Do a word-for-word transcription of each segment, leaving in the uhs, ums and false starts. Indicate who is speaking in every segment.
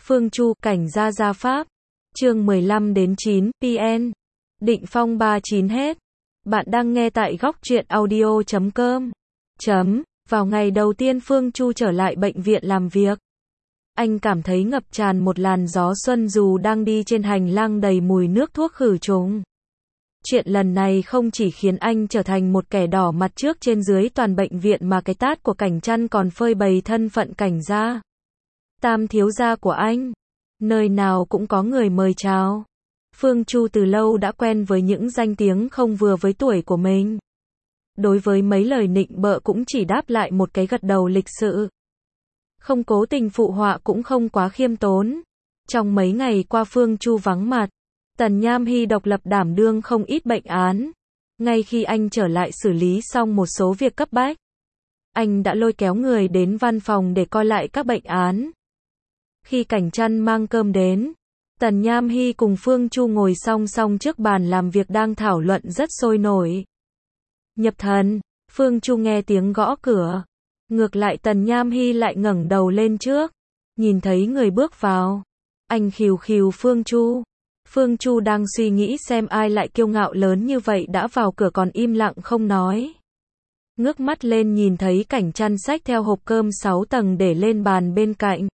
Speaker 1: Phương Chu, cảnh gia gia pháp. Chương mười lăm đến chín, pê en. Định Phong ba chín hết. Bạn đang nghe tại góc truyện audio chấm com. Chấm. Vào ngày đầu tiên Phương Chu trở lại bệnh viện làm việc, anh cảm thấy ngập tràn một làn gió xuân dù đang đi trên hành lang đầy mùi nước thuốc khử trùng. Chuyện lần này không chỉ khiến anh trở thành một kẻ đỏ mặt trước trên dưới toàn bệnh viện mà cái tát của Cảnh Trăn còn phơi bày thân phận Cảnh gia, tam thiếu gia của anh. Nơi nào cũng có người mời chào. Phương Chu từ lâu đã quen với những danh tiếng không vừa với tuổi của mình. Đối với mấy lời nịnh bợ cũng chỉ đáp lại một cái gật đầu lịch sự. Không cố tình phụ họa cũng không quá khiêm tốn. Trong mấy ngày qua Phương Chu vắng mặt, Tần Nham Hy độc lập đảm đương không ít bệnh án. Ngay khi anh trở lại xử lý xong một số việc cấp bách, anh đã lôi kéo người đến văn phòng để coi lại các bệnh án. Khi Cảnh Trăn mang cơm đến, Tần Nham Hy cùng Phương Chu ngồi song song trước bàn làm việc đang thảo luận rất sôi nổi. Nhập thần, Phương Chu nghe tiếng gõ cửa. Ngược lại Tần Nham Hy lại ngẩng đầu lên trước, nhìn thấy người bước vào. Anh khìu khìu Phương Chu. Phương Chu đang suy nghĩ xem ai lại kiêu ngạo lớn như vậy đã vào cửa còn im lặng không nói. Ngước mắt lên nhìn thấy Cảnh Trăn xách theo hộp cơm sáu tầng để lên bàn bên cạnh.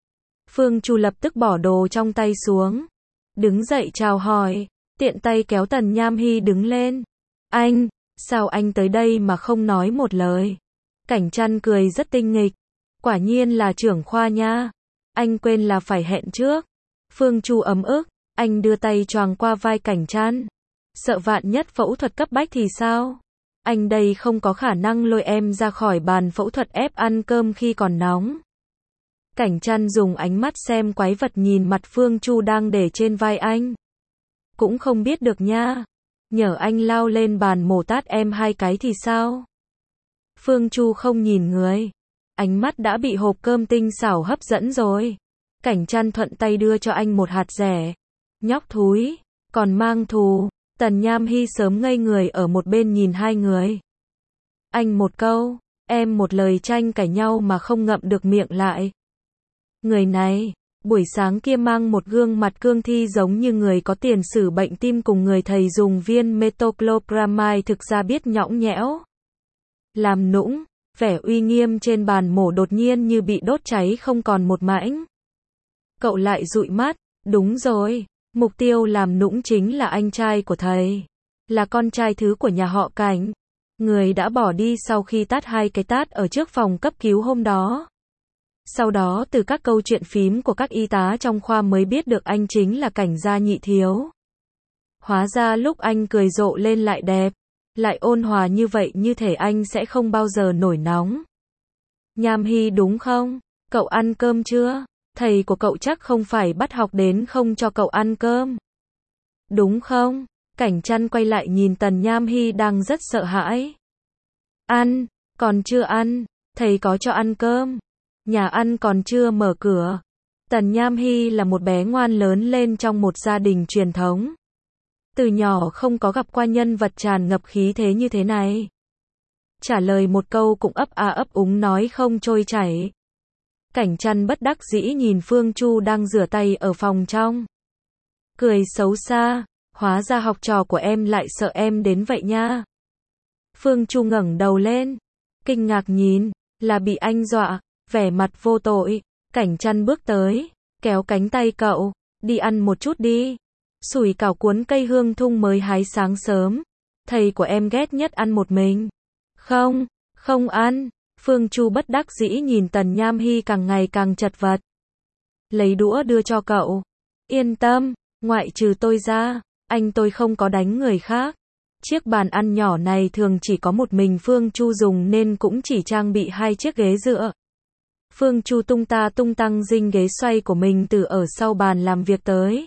Speaker 1: Phương Chu lập tức bỏ đồ trong tay xuống, đứng dậy chào hỏi, tiện tay kéo Tần Nham Hy đứng lên. Anh, sao anh tới đây mà không nói một lời? Cảnh Trăn cười rất tinh nghịch. Quả nhiên là trưởng khoa nha. Anh quên là phải hẹn trước. Phương Chu ấm ức, anh đưa tay choàng qua vai Cảnh Trăn. Sợ vạn nhất phẫu thuật cấp bách thì sao? Anh đây không có khả năng lôi em ra khỏi bàn phẫu thuật ép ăn cơm khi còn nóng. Cảnh Trăn dùng ánh mắt xem quái vật nhìn mặt Phương Chu đang để trên vai anh. Cũng không biết được nha. Nhờ anh lao lên bàn mổ tát em hai cái thì sao? Phương Chu không nhìn người. Ánh mắt đã bị hộp cơm tinh xảo hấp dẫn rồi. Cảnh Trăn thuận tay đưa cho anh một hạt dẻ. Nhóc thúi, còn mang thù. Tần Nham Hy sớm ngây người ở một bên nhìn hai người. Anh một câu, em một lời tranh cãi nhau mà không ngậm được miệng lại. Người này, buổi sáng kia mang một gương mặt cương thi giống như người có tiền sử bệnh tim cùng người thầy dùng viên metoclopramide thực ra biết nhõng nhẽo. Làm nũng, vẻ uy nghiêm trên bàn mổ đột nhiên như bị đốt cháy không còn một mảnh. Cậu lại dụi mắt, đúng rồi, mục tiêu làm nũng chính là anh trai của thầy. Là con trai thứ của nhà họ Cảnh. Người đã bỏ đi sau khi tát hai cái tát ở trước phòng cấp cứu hôm đó. Sau đó từ các câu chuyện phím của các y tá trong khoa mới biết được anh chính là Cảnh gia nhị thiếu. Hóa ra lúc anh cười rộ lên lại đẹp, lại ôn hòa như vậy như thể anh sẽ không bao giờ nổi nóng. Nham Hy đúng không? Cậu ăn cơm chưa? Thầy của cậu chắc không phải bắt học đến không cho cậu ăn cơm. Đúng không? Cảnh Trăn quay lại nhìn Tần Nham Hy đang rất sợ hãi. Ăn, còn chưa ăn, thầy có cho ăn cơm. Nhà ăn còn chưa mở cửa. Tần Nham Hy là một bé ngoan lớn lên trong một gia đình truyền thống. Từ nhỏ không có gặp qua nhân vật tràn ngập khí thế như thế này. Trả lời một câu cũng ấp a ấp úng nói không trôi chảy. Cảnh Trăn bất đắc dĩ nhìn Phương Chu đang rửa tay ở phòng trong. Cười xấu xa, hóa ra học trò của em lại sợ em đến vậy nha. Phương Chu ngẩng đầu lên, kinh ngạc nhìn, là bị anh dọa, vẻ mặt vô tội. Cảnh Trăn bước tới, kéo cánh tay cậu, đi ăn một chút đi. Sủi cảo cuốn cây hương thung mới hái sáng sớm. Thầy của em ghét nhất ăn một mình. Không, không ăn. Phương Chu bất đắc dĩ nhìn Tần Nham Hy càng ngày càng chật vật. Lấy đũa đưa cho cậu. Yên tâm, ngoại trừ tôi ra, anh tôi không có đánh người khác. Chiếc bàn ăn nhỏ này thường chỉ có một mình Phương Chu dùng nên cũng chỉ trang bị hai chiếc ghế dựa. Phương Chu tung ta tung tăng dinh ghế xoay của mình từ ở sau bàn làm việc tới.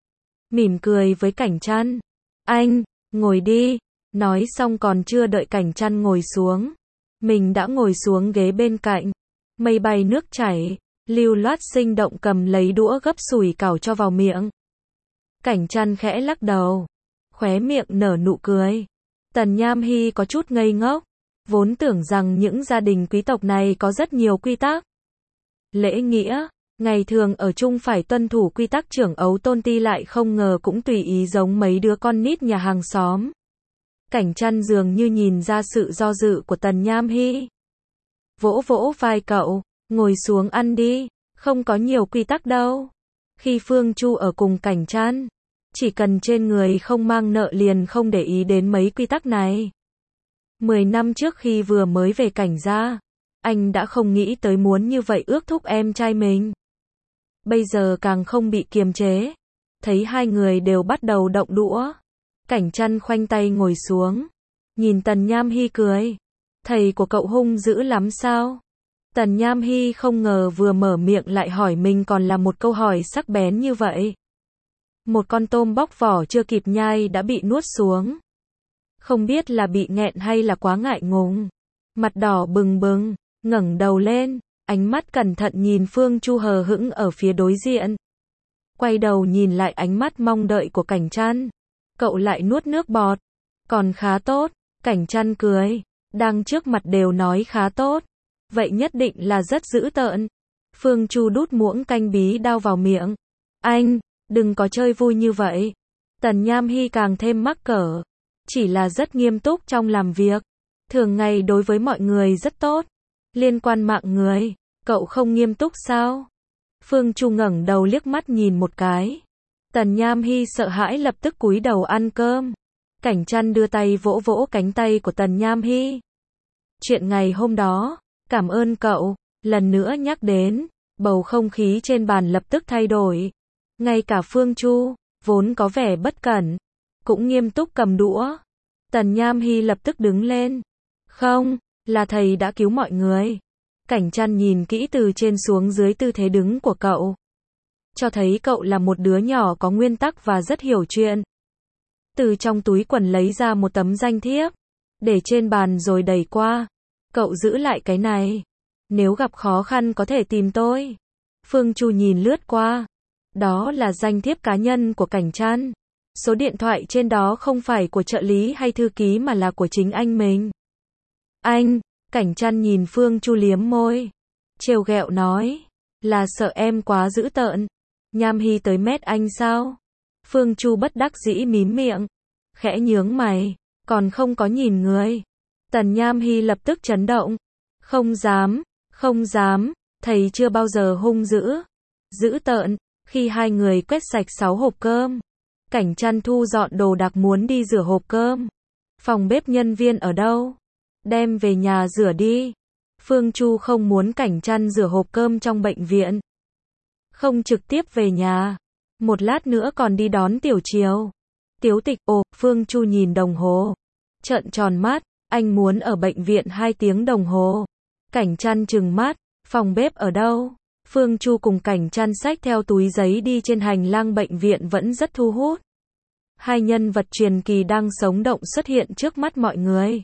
Speaker 1: Mỉm cười với Cảnh Trăn. Anh, ngồi đi. Nói xong còn chưa đợi Cảnh Trăn ngồi xuống. Mình đã ngồi xuống ghế bên cạnh. Mây bay nước chảy, lưu loát sinh động cầm lấy đũa gấp sủi cảo cho vào miệng. Cảnh Trăn khẽ lắc đầu. Khóe miệng nở nụ cười. Tần Nham Hy có chút ngây ngốc. Vốn tưởng rằng những gia đình quý tộc này có rất nhiều quy tắc. Lễ nghĩa, Ngày thường ở chung phải tuân thủ quy tắc trưởng ấu tôn ti lại không ngờ cũng tùy ý giống mấy đứa con nít nhà hàng xóm. Cảnh Trăn dường như nhìn ra sự do dự của Tần Nham Hy. Vỗ vỗ vai cậu, ngồi xuống ăn đi, không có nhiều quy tắc đâu. Khi Phương Chu ở cùng Cảnh Trăn, chỉ cần trên người không mang nợ liền không để ý đến mấy quy tắc này. Mười năm trước khi vừa mới về Cảnh gia, anh đã không nghĩ tới muốn như vậy ước thúc em trai mình. Bây giờ càng không bị kiềm chế. Thấy hai người đều bắt đầu động đũa. Cảnh Trăn khoanh tay ngồi xuống. Nhìn Tần Nham Hy cười. Thầy của cậu hung dữ lắm sao? Tần Nham Hy không ngờ vừa mở miệng lại hỏi mình còn là một câu hỏi sắc bén như vậy. Một con tôm bóc vỏ chưa kịp nhai đã bị nuốt xuống. Không biết là bị nghẹn hay là quá ngại ngùng. Mặt đỏ bừng bừng, ngẩng đầu lên, ánh mắt cẩn thận nhìn Phương Chu hờ hững ở phía đối diện. Quay đầu nhìn lại ánh mắt mong đợi của Cảnh Trăn. Cậu lại nuốt nước bọt. Còn khá tốt, Cảnh Trăn cười. Đang trước mặt đều nói khá tốt. Vậy nhất định là rất dữ tợn. Phương Chu đút muỗng canh bí đao vào miệng. Anh, đừng có chơi vui như vậy. Tần Nham Hy càng thêm mắc cỡ. Chỉ là rất nghiêm túc trong làm việc. Thường ngày đối với mọi người rất tốt. Liên quan mạng người, cậu không nghiêm túc sao? Phương Chu ngẩng đầu liếc mắt nhìn một cái. Tần Nham Hy sợ hãi lập tức cúi đầu ăn cơm. Cảnh Trăn đưa tay vỗ vỗ cánh tay của Tần Nham Hy. Chuyện ngày hôm đó, cảm ơn cậu, lần nữa nhắc đến, bầu không khí trên bàn lập tức thay đổi. Ngay cả Phương Chu, vốn có vẻ bất cẩn, cũng nghiêm túc cầm đũa. Tần Nham Hy lập tức đứng lên. Không, là thầy đã cứu mọi người. Cảnh Trăn nhìn kỹ từ trên xuống dưới tư thế đứng của cậu. Cho thấy cậu là một đứa nhỏ có nguyên tắc và rất hiểu chuyện. Từ trong túi quần lấy ra một tấm danh thiếp. Để trên bàn rồi đẩy qua. Cậu giữ lại cái này. Nếu gặp khó khăn có thể tìm tôi. Phương Chu nhìn lướt qua. Đó là danh thiếp cá nhân của Cảnh Trăn. Số điện thoại trên đó không phải của trợ lý hay thư ký mà là của chính anh mình. Anh, Cảnh Trăn nhìn Phương Chu liếm môi. Trêu ghẹo nói. Là sợ em quá dữ tợn. Nham Hy tới mét anh sao? Phương Chu bất đắc dĩ mím miệng. Khẽ nhướng mày. Còn không có nhìn người. Tần Nham Hy lập tức chấn động. Không dám, không dám. Thầy chưa bao giờ hung dữ. Dữ tợn. Khi hai người quét sạch sáu hộp cơm. Cảnh Trăn thu dọn đồ đạc muốn đi rửa hộp cơm. Phòng bếp nhân viên ở đâu? Đem về nhà rửa đi. Phương Chu không muốn Cảnh Trăn rửa hộp cơm trong bệnh viện. Không trực tiếp về nhà. Một lát nữa còn đi đón Tiểu Triều. Tiếu Tịch, ồ, Phương Chu nhìn đồng hồ. Trợn tròn mắt, anh muốn ở bệnh viện hai tiếng đồng hồ. Cảnh Trăn trừng mắt, phòng bếp ở đâu? Phương Chu cùng Cảnh Trăn xách theo túi giấy đi trên hành lang bệnh viện vẫn rất thu hút. Hai nhân vật truyền kỳ đang sống động xuất hiện trước mắt mọi người.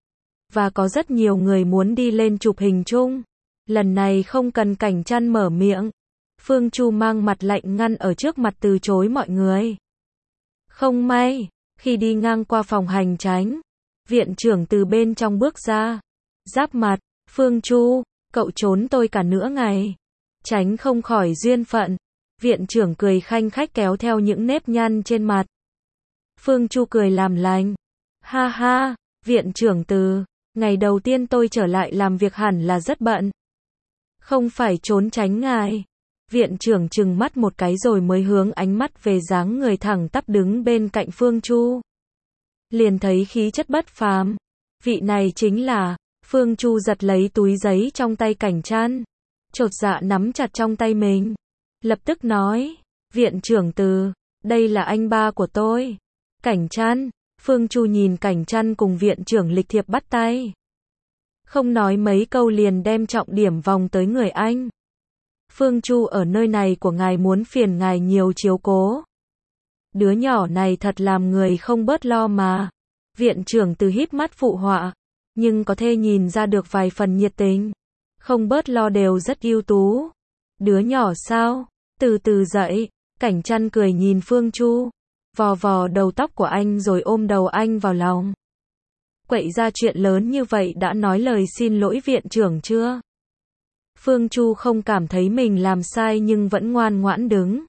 Speaker 1: Và có rất nhiều người muốn đi lên chụp hình chung. Lần này không cần Cảnh Trăn mở miệng. Phương Chu mang mặt lạnh ngăn ở trước mặt từ chối mọi người. Không may, khi đi ngang qua phòng hành chánh, viện trưởng từ bên trong bước ra. Giáp mặt, Phương Chu, cậu trốn tôi cả nửa ngày. Tránh không khỏi duyên phận. Viện trưởng cười khanh khách kéo theo những nếp nhăn trên mặt. Phương Chu cười làm lành. Ha ha, viện trưởng Từ, ngày đầu tiên tôi trở lại làm việc hẳn là rất bận. Không phải trốn tránh ngài. Viện trưởng trừng mắt một cái rồi mới hướng ánh mắt về dáng người thẳng tắp đứng bên cạnh Phương Chu. Liền thấy khí chất bất phàm. Vị này chính là, Phương Chu giật lấy túi giấy trong tay Cảnh Trăn. Chột dạ nắm chặt trong tay mình. Lập tức nói, viện trưởng Từ, đây là anh ba của tôi. Cảnh Trăn, Phương Chu nhìn Cảnh Trăn cùng viện trưởng lịch thiệp bắt tay. Không nói mấy câu liền đem trọng điểm vòng tới người anh. Phương Chu ở nơi này của ngài muốn phiền ngài nhiều chiếu cố. Đứa nhỏ này thật làm người không bớt lo mà. Viện trưởng Từ híp mắt phụ họa. Nhưng có thể nhìn ra được vài phần nhiệt tình. Không bớt lo đều rất ưu tú. Đứa nhỏ sao? Từ từ dậy. Cảnh Trăn cười nhìn Phương Chu. Vò vò đầu tóc của anh rồi ôm đầu anh vào lòng. Quậy ra chuyện lớn như vậy đã nói lời xin lỗi viện trưởng chưa? Phương Chu không cảm thấy mình làm sai nhưng vẫn ngoan ngoãn đứng.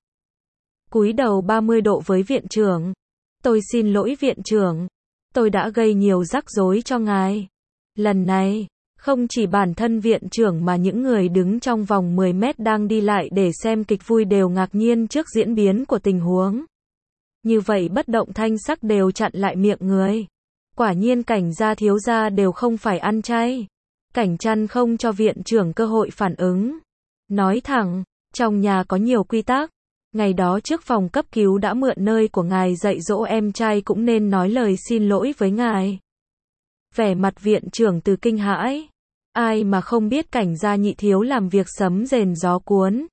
Speaker 1: Cúi đầu ba mươi độ với viện trưởng. Tôi xin lỗi viện trưởng. Tôi đã gây nhiều rắc rối cho ngài. Lần này, không chỉ bản thân viện trưởng mà những người đứng trong vòng mười mét đang đi lại để xem kịch vui đều ngạc nhiên trước diễn biến của tình huống. Như vậy bất động thanh sắc đều chặn lại miệng người. Quả nhiên Cảnh gia thiếu gia đều không phải ăn chay. Cảnh Trăn không cho viện trưởng cơ hội phản ứng. Nói thẳng, trong nhà có nhiều quy tắc. Ngày đó trước phòng cấp cứu đã mượn nơi của ngài dạy dỗ em trai cũng nên nói lời xin lỗi với ngài. Vẻ mặt viện trưởng từ kinh hãi. Ai mà không biết Cảnh gia nhị thiếu làm việc sấm rền gió cuốn.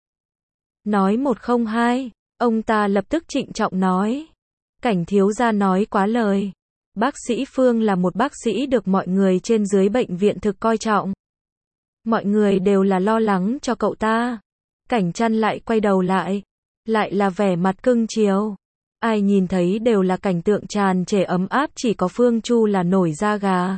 Speaker 1: Nói một không hai, ông ta lập tức trịnh trọng nói. Cảnh thiếu gia nói quá lời. Bác sĩ Phương là một bác sĩ được mọi người trên dưới bệnh viện thực coi trọng. Mọi người đều là lo lắng cho cậu ta. Cảnh Trăn lại quay đầu lại. Lại là vẻ mặt cưng chiều. Ai nhìn thấy đều là cảnh tượng tràn trề ấm áp, chỉ có Phương Chu là nổi da gà.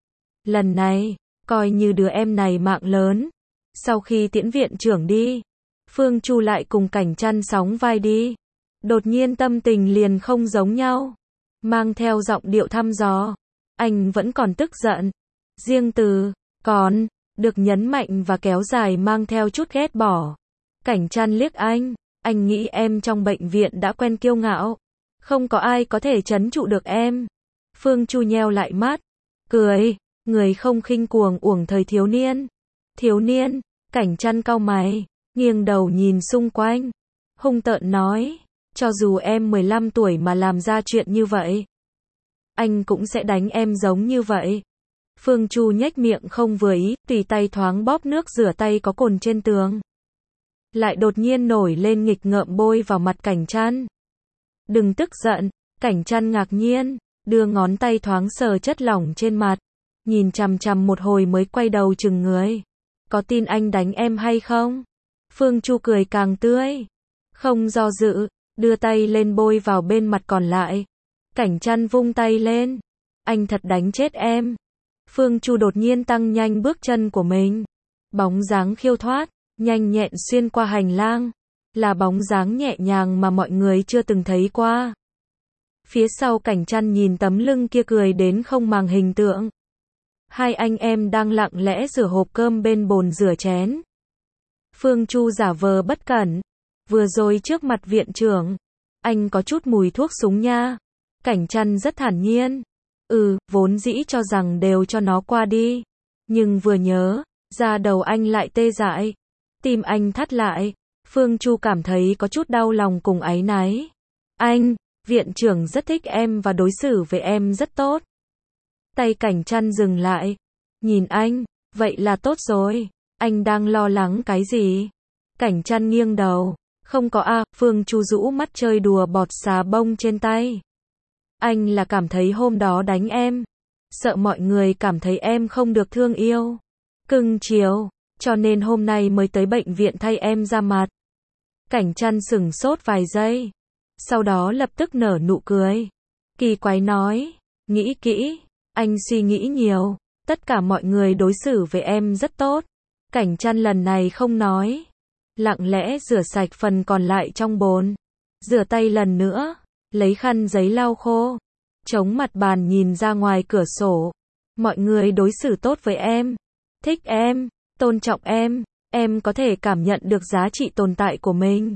Speaker 1: Lần này, coi như đứa em này mạng lớn. Sau khi tiễn viện trưởng đi, Phương Chu lại cùng Cảnh Trăn sóng vai đi. Đột nhiên tâm tình liền không giống nhau. Mang theo giọng điệu thăm dò. Anh vẫn còn tức giận. Riêng từ còn được nhấn mạnh và kéo dài mang theo chút ghét bỏ. Cảnh Trăn liếc anh. Anh nghĩ em trong bệnh viện đã quen kiêu ngạo. Không có ai có thể trấn trụ được em. Phương Chu nheo lại mắt. Cười. Người không khinh cuồng uổng thời thiếu niên. Thiếu niên. Cảnh Trăn cau mày. Nghiêng đầu nhìn xung quanh. Hung tợn nói. Cho dù em mười lăm tuổi mà làm ra chuyện như vậy, anh cũng sẽ đánh em giống như vậy. Phương Chu nhếch miệng không vừa ý, tùy tay thoáng bóp nước rửa tay có cồn trên tường. Lại đột nhiên nổi lên nghịch ngợm bôi vào mặt Cảnh Trăn. Đừng tức giận. Cảnh Trăn ngạc nhiên, đưa ngón tay thoáng sờ chất lỏng trên mặt. Nhìn chằm chằm một hồi mới quay đầu chừng người. Có tin anh đánh em hay không? Phương Chu cười càng tươi. Không do dự. Đưa tay lên bôi vào bên mặt còn lại. Cảnh Trăn vung tay lên. Anh thật đánh chết em. Phương Chu đột nhiên tăng nhanh bước chân của mình. Bóng dáng khiêu thoát, nhanh nhẹn xuyên qua hành lang. Là bóng dáng nhẹ nhàng mà mọi người chưa từng thấy qua. Phía sau Cảnh Trăn nhìn tấm lưng kia cười đến không màng hình tượng. Hai anh em đang lặng lẽ rửa hộp cơm bên bồn rửa chén. Phương Chu giả vờ bất cẩn. Vừa rồi trước mặt viện trưởng, anh có chút mùi thuốc súng nha. Cảnh Trăn rất thản nhiên. Ừ, vốn dĩ cho rằng đều cho nó qua đi. Nhưng vừa nhớ, da đầu anh lại tê dại. Tim anh thắt lại. Phương Chu cảm thấy có chút đau lòng cùng áy náy. Anh, viện trưởng rất thích em và đối xử với em rất tốt. Tay Cảnh Trăn dừng lại. Nhìn anh, vậy là tốt rồi. Anh đang lo lắng cái gì? Cảnh Trăn nghiêng đầu. Không có a, Phương Chu rũ mắt chơi đùa bọt xà bông trên tay. Anh là cảm thấy hôm đó đánh em. Sợ mọi người cảm thấy em không được thương yêu. Cưng chiều. Cho nên hôm nay mới tới bệnh viện thay em ra mặt. Cảnh Trăn sửng sốt vài giây. Sau đó lập tức nở nụ cười. Kỳ quái nói. Nghĩ kỹ. Anh suy nghĩ nhiều. Tất cả mọi người đối xử với em rất tốt. Cảnh Trăn lần này không nói. Lặng lẽ rửa sạch phần còn lại trong bồn. Rửa tay lần nữa. Lấy khăn giấy lau khô. Chống mặt bàn nhìn ra ngoài cửa sổ. Mọi người đối xử tốt với em. Thích em. Tôn trọng em. Em có thể cảm nhận được giá trị tồn tại của mình.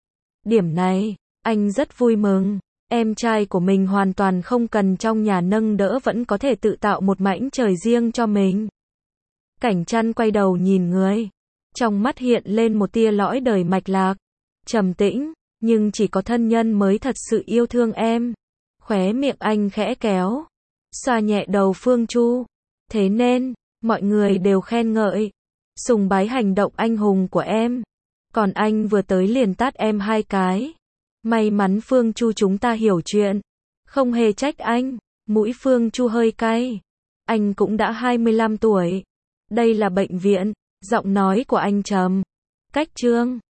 Speaker 1: Điểm này, anh rất vui mừng. Em trai của mình hoàn toàn không cần trong nhà nâng đỡ vẫn có thể tự tạo một mảnh trời riêng cho mình. Cảnh Trăn quay đầu nhìn người. Trong mắt hiện lên một tia lõi đời mạch lạc. Trầm tĩnh, nhưng chỉ có thân nhân mới thật sự yêu thương em. Khóe miệng anh khẽ kéo. Xoa nhẹ đầu Phương Chu. Thế nên, mọi người đều khen ngợi. Sùng bái hành động anh hùng của em. Còn anh vừa tới liền tát em hai cái. May mắn Phương Chu chúng ta hiểu chuyện. Không hề trách anh. Mũi Phương Chu hơi cay. Anh cũng đã hai mươi lăm tuổi. Đây là bệnh viện. Giọng nói của anh trầm. Cách trương.